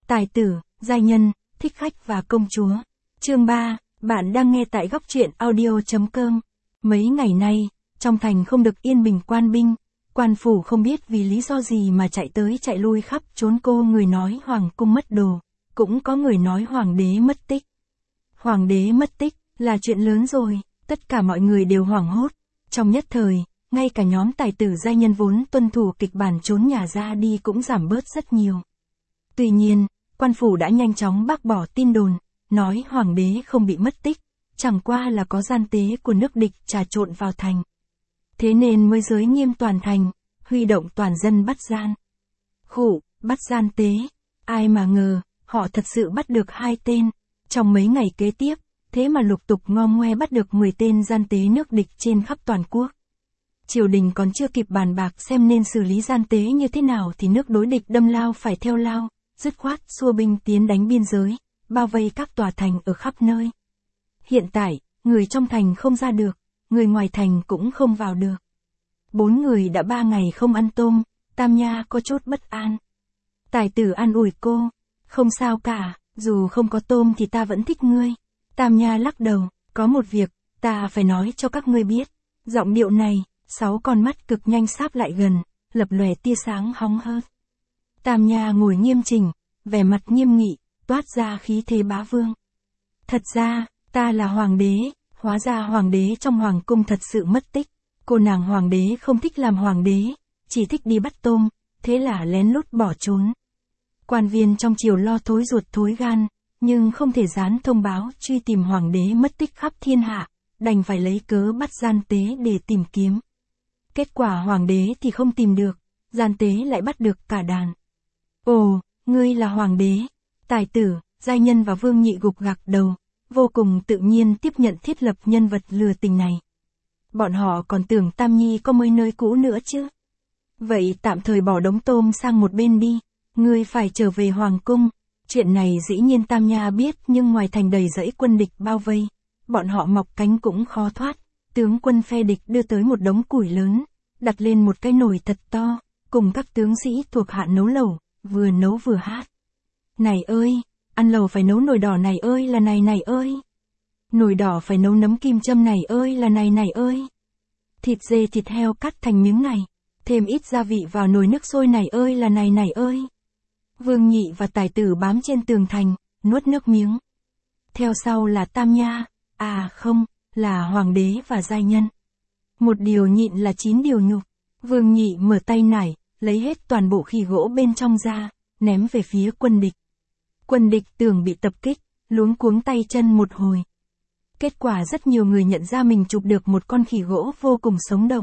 Tài tử, giai nhân, thích khách và công chúa. Chương 3, bạn đang nghe tại góc truyện audio.com. Mấy ngày nay, trong thành không được yên bình, quan binh, quan phủ không biết vì lý do gì mà chạy tới chạy lui khắp trốn, cô người nói hoàng cung mất đồ, cũng có người nói hoàng đế mất tích. Hoàng đế mất tích là chuyện lớn rồi, tất cả mọi người đều hoảng hốt. Trong nhất thời, ngay cả nhóm tài tử giai nhân vốn tuân thủ kịch bản trốn nhà ra đi cũng giảm bớt rất nhiều. Tuy nhiên, quan phủ đã nhanh chóng bác bỏ tin đồn, nói hoàng đế không bị mất tích, chẳng qua là có gian tế của nước địch trà trộn vào thành. Thế nên mới giới nghiêm toàn thành, huy động toàn dân bắt gian. Bắt gian tế, ai mà ngờ, họ thật sự bắt được 2 tên. Trong mấy ngày kế tiếp, thế mà lục tục ngom ngoe bắt được 10 tên gian tế nước địch trên khắp toàn quốc. Triều đình còn chưa kịp bàn bạc xem nên xử lý gian tế như thế nào thì nước đối địch đâm lao phải theo lao, dứt khoát xua binh tiến đánh biên giới, bao vây các tòa thành ở khắp nơi. Hiện tại, người trong thành không ra được, người ngoài thành cũng không vào được. 4 người đã 3 ngày không ăn tôm, Tam Nha có chút bất an. Tài tử an ủi cô, không sao cả, dù không có tôm thì ta vẫn thích ngươi. Tam Nha lắc đầu, có một việc, ta phải nói cho các ngươi biết. Giọng điệu này, 6 con mắt cực nhanh sáp lại gần, lập lòe tia sáng hóng hớt. Tam Nha ngồi nghiêm chỉnh, vẻ mặt nghiêm nghị, toát ra khí thế bá vương. Thật ra, ta là hoàng đế, hóa ra hoàng đế trong hoàng cung thật sự mất tích. Cô nàng hoàng đế không thích làm hoàng đế, chỉ thích đi bắt tôm, thế là lén lút bỏ trốn. Quan viên trong triều lo thối ruột thối gan, nhưng không thể dán thông báo truy tìm hoàng đế mất tích khắp thiên hạ, đành phải lấy cớ bắt gian tế để tìm kiếm. Kết quả hoàng đế thì không tìm được, gian tế lại bắt được cả đàn. Ồ, ngươi là hoàng đế. Tài tử, giai nhân và Vương Nhị gục gặc đầu, vô cùng tự nhiên tiếp nhận thiết lập nhân vật lừa tình này. Bọn họ còn tưởng Tam Nhi có mới nơi cũ nữa chứ. Vậy tạm thời bỏ đống tôm sang một bên đi, ngươi phải trở về hoàng cung. Chuyện này dĩ nhiên Tam Nha biết, nhưng ngoài thành đầy dãy quân địch bao vây, bọn họ mọc cánh cũng khó thoát. Tướng quân phe địch đưa tới một đống củi lớn, đặt lên một cái nồi thật to, cùng các tướng sĩ thuộc hạ nấu lẩu, vừa nấu vừa hát. Này ơi, ăn lẩu phải nấu nồi đỏ này ơi là này này ơi. Nồi đỏ phải nấu nấm kim châm này ơi là này này ơi. Thịt dê thịt heo cắt thành miếng này, thêm ít gia vị vào nồi nước sôi này ơi là này này ơi. Vương Nhị và tài tử bám trên tường thành, nuốt nước miếng. Theo sau là Tam Nha, không, là hoàng đế và giai nhân. Một điều nhịn là 9 điều nhục. Vương Nhị mở tay nải, lấy hết toàn bộ khỉ gỗ bên trong ra, ném về phía quân địch. Quân địch tưởng bị tập kích, luống cuống tay chân một hồi. Kết quả rất nhiều người nhận ra mình chụp được một con khỉ gỗ vô cùng sống động.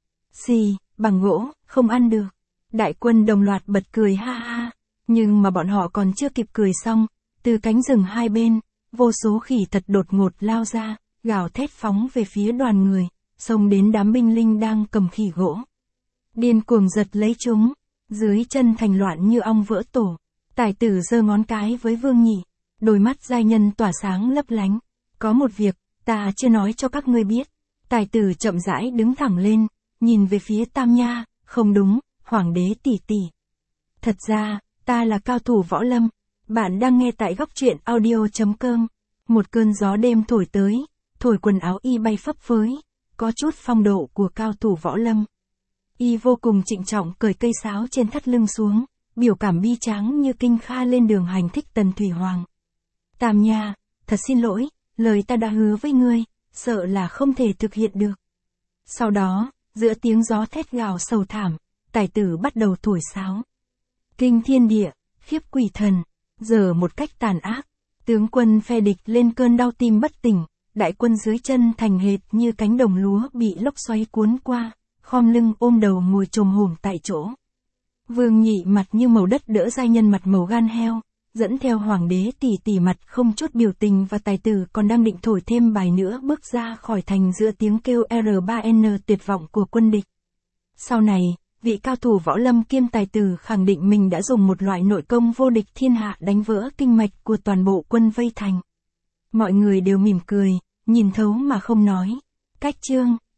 Xì, bằng gỗ, không ăn được. Đại quân đồng loạt bật cười ha ha. Nhưng mà bọn họ còn chưa kịp cười xong, từ cánh rừng hai bên, vô số khỉ thật đột ngột lao ra, gào thét phóng về phía đoàn người, xông đến đám binh lính đang cầm khỉ gỗ. Điên cuồng giật lấy chúng, dưới chân thành loạn như ong vỡ tổ. Tài tử giơ ngón cái với Vương Nhị, đôi mắt giai nhân tỏa sáng lấp lánh. Có một việc, ta chưa nói cho các ngươi biết. Tài tử chậm rãi đứng thẳng lên, nhìn về phía Tam Nha, không đúng, hoàng đế tỷ tỷ. Thật ra, ta là cao thủ võ lâm. Bạn đang nghe tại góc truyện audio.com. Một cơn gió đêm thổi tới, thổi quần áo y bay phấp phới, có chút phong độ của cao thủ võ lâm. Y vô cùng trịnh trọng cởi cây sáo trên thắt lưng xuống, biểu cảm bi tráng như kinh kha lên đường hành thích Tần Thủy Hoàng. Tam Nha, thật xin lỗi, lời ta đã hứa với ngươi, sợ là không thể thực hiện được. Sau đó, giữa tiếng gió thét gào sầu thảm, tài tử bắt đầu thổi sáo. Kinh thiên địa, khiếp quỷ thần, giờ một cách tàn ác, tướng quân phe địch lên cơn đau tim bất tỉnh, đại quân dưới chân thành hệt như cánh đồng lúa bị lốc xoáy cuốn qua, khom lưng ôm đầu ngồi chồm hổm tại chỗ. Vương Nhị mặt như màu đất đỡ giai nhân mặt màu gan heo, dẫn theo hoàng đế tỷ tỷ mặt không chút biểu tình, và tài tử còn đang định thổi thêm bài nữa bước ra khỏi thành giữa tiếng kêu R3N tuyệt vọng của quân địch. Sau này, vị cao thủ võ lâm kiêm tài tử khẳng định mình đã dùng một loại nội công vô địch thiên hạ đánh vỡ kinh mạch của toàn bộ quân vây thành. Mọi người đều mỉm cười, nhìn thấu mà không nói. Cách chương